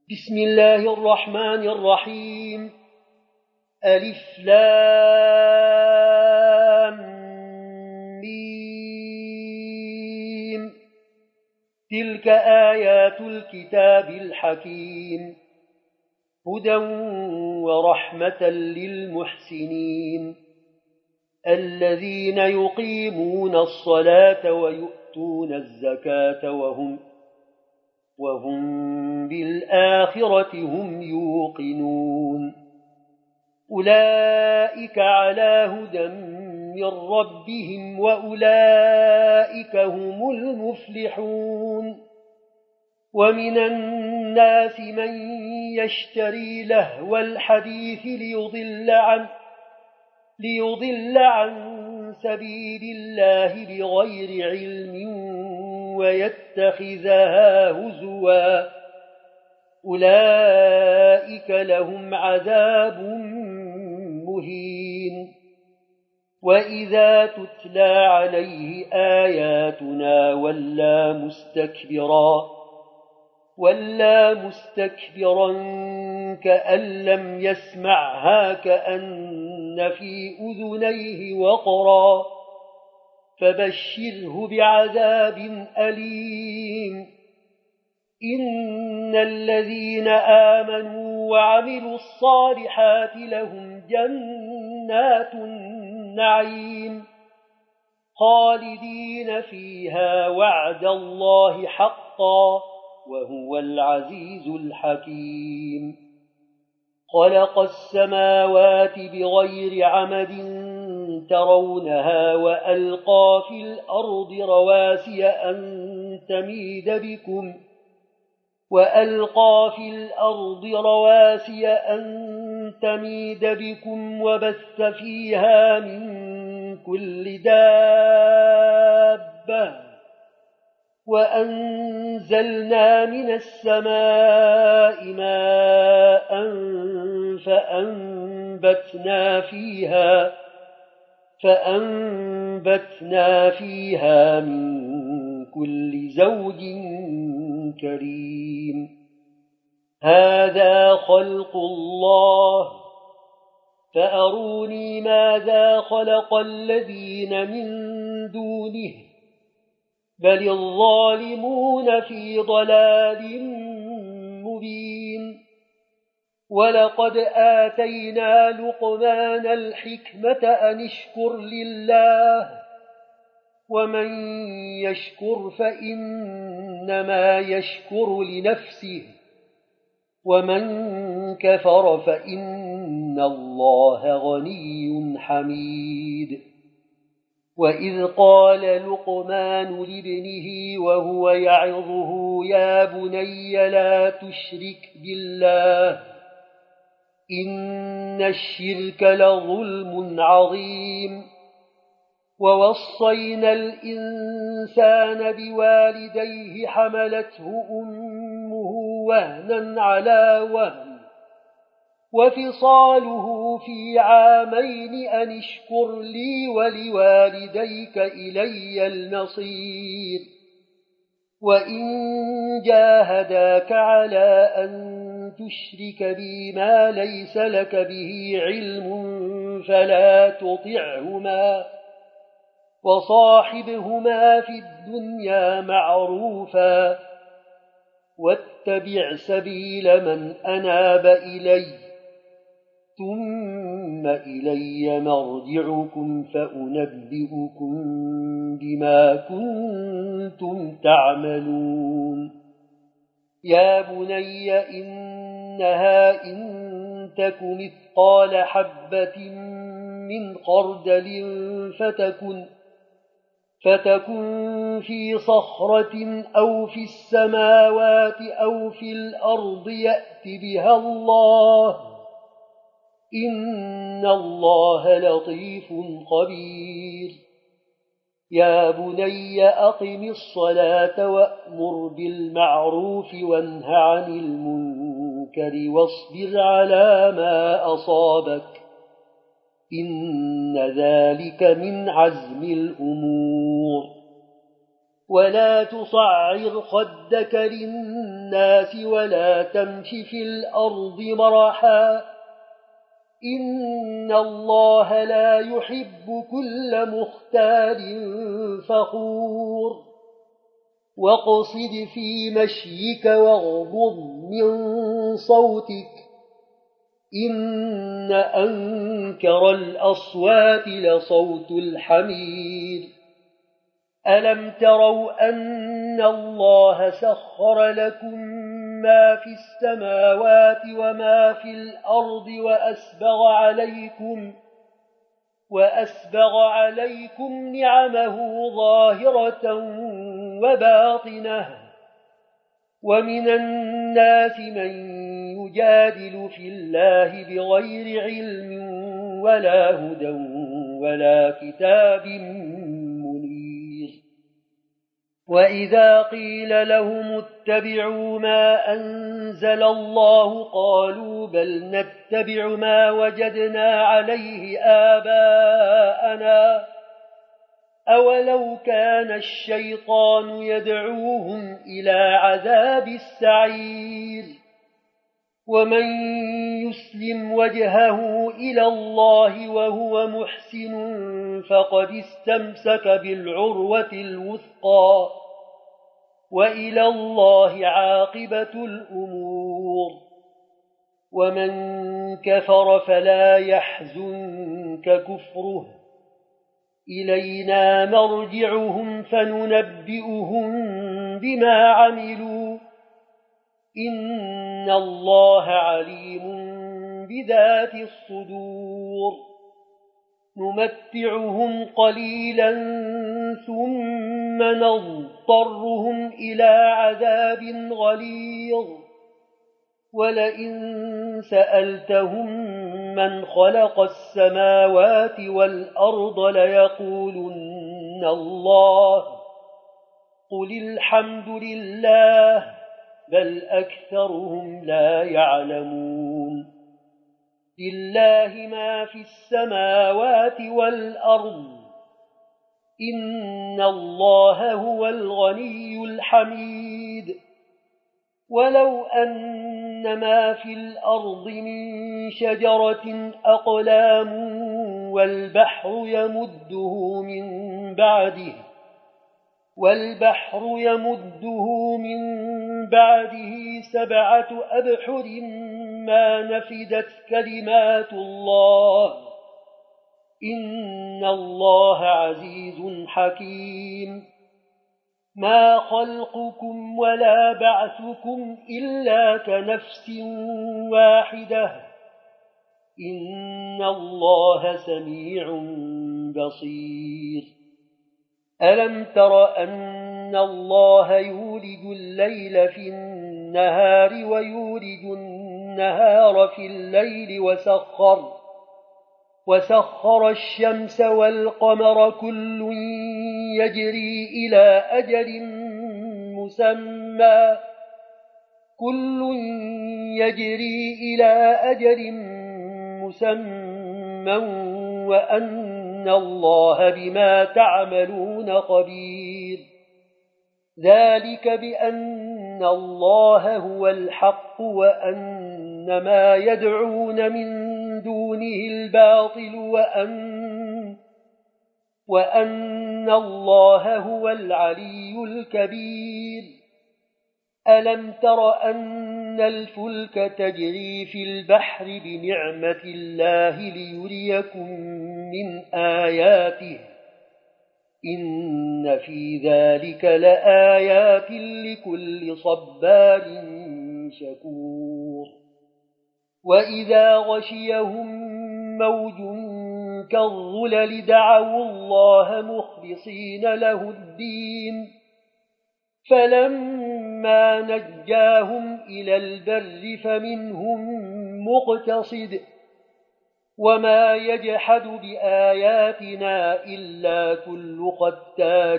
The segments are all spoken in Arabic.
بسم الله الرحمن الرحيم. ألف لام ميم. تلك آيات الكتاب الحكيم، هدى ورحمة للمحسنين الذين يقيمون الصلاة ويؤتون الزكاة وهم بالآخرة هم يوقنون. أولئك على هدى من ربهم وأولئك هم المفلحون. ومن الناس من يشتري لهو الحديث ليضل عن سبيل الله بغير علم ويتخذها هزوا، أولئك لهم عذاب مهين. وإذا تتلى عليه آياتنا ولا مستكبرا كأن لم يسمعها كأن في أذنيه وقرا، فبشره بعذاب أليم. إن الذين آمنوا وعملوا الصالحات لهم جنات النعيم خالدين فيها وعد الله حقا وهو العزيز الحكيم. خلق السماوات بغير عمد ترونها وألقى في الأرض رواسي أن تميد بكم وبث فيها من كل دابة، وأنزلنا من السماء ماء فأنبتنا فيها من كل زوج كريم. هذا خلق الله، فأروني ماذا خلق الذين من دونه، بل الظالمون في ضلال مبين. ولقد آتينا لقمان الحكمة أن اشكر لله، ومن يشكر فإنما يشكر لنفسه، ومن كفر فإن الله غني حميد. وإذ قال لقمان لابنه وهو يعظه يا بني لا تشرك بالله إن الشرك لظلم عظيم. ووصينا الإنسان بوالديه حملته أمه وهنا على وهن وفصاله في عامين أن اشكر لي ولوالديك إلي المصير. وإن جاهداك على أن تشرك بي ما ليس لك به علم فلا تطعهما، وصاحبهما في الدنيا معروفا، واتبع سبيل من أناب إلي، ثم إلي مرجعكم فأنبئكم بما كنتم تعملون. يا بني إنها إن تك مثقال حبة من خردل فتكن في صخرة أو في السماوات أو في الأرض يأت بها الله، إن الله لطيف خبير. يا بني أقم الصلاة وأمر بالمعروف وانه عن المنكر واصبر على ما أصابك، إن ذلك من عزم الأمور. ولا تصعر خدك للناس ولا تمش في الأرض مرحا إن الله لا يحب كل مختال فخور واقصد في مشيك واغضض من صوتك إن أنكر الأصوات لصوت الحمير ألم تروا أن الله سخر لكم ما في السماوات وما في الأرض وأسبغ عليكم نعمه ظاهرة وباطنة ومن الناس من يجادل في الله بغير علم ولا هدى ولا كتاب منير وإذا قيل لهم اتبعوا ما أنزل الله قالوا بل نتبع ما وجدنا عليه آباءنا أولو كان الشيطان يدعوهم إلى عذاب السعير ومن يسلم وجهه إلى الله وهو محسن فقد استمسك بالعروة الوثقى وإلى الله عاقبة الأمور ومن كفر فلا يحزنك كفره إلينا مرجعهم فننبئهم بما عملوا إن الله عليم بذات الصدور نمتعهم قليلا ثم نضطرهم إلى عذاب غليظ ولئن سألتهم من خلق السماوات والأرض ليقولن الله قل الحمد لله بل أكثرهم لا يعلمون لله ما في السماوات والأرض إن الله هو الغني الحميد ولو أن ما في الأرض من شجرة أقلام والبحر يمده من بعده 7 أبحر ما نفدت كلمات الله إن الله عزيز حكيم ما خلقكم ولا بعثكم إلا كنفس واحدة إن الله سميع بصير ألم تر أن الله يولج الليل في النهار ويولج النهار في الليل وسخر الشمس والقمر كل يجري إلى أجل مسمى وأن الله بما تعملون خبير ذلك بأن الله هو الحق وأن ما يدعون من دونه الباطل وأن الله هو العلي الكبير ألم تر أن الفلك تجري في البحر بنعمة الله ليريكم من آياته إن في ذلك لآيات لكل صبار شكور وإذا غشيهم موج كالظلل دعوا الله مخلصين له الدين فلما نجاهم إلى البر فمنهم مقتصد وما يجحد بآياتنا إلا كل ختار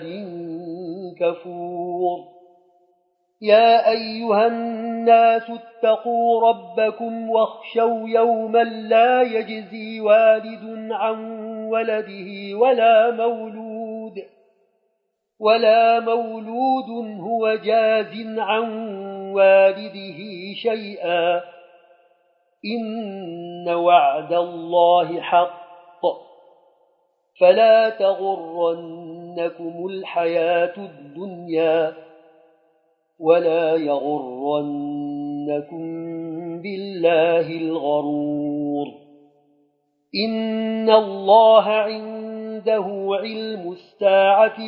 كفور يا أيها الناس اتقوا ربكم واخشوا يوما لا يجزي والد عن ولده ولا مولود هو جاز عن والده شيئا إن وعد الله حق فلا تغرنكم الحياة الدنيا ولا يغرنكم بالله الغرور إن الله عنده علم الساعة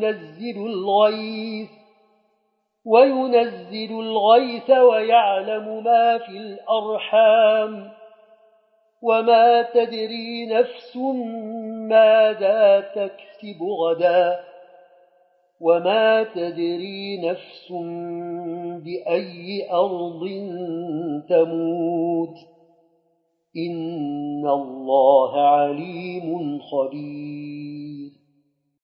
وينزل الغيث ويعلم ما في الأرحام وما تدري نفس ماذا تكسب غدا وما تدري نفس بأي أرض تموت إن الله عليم خبير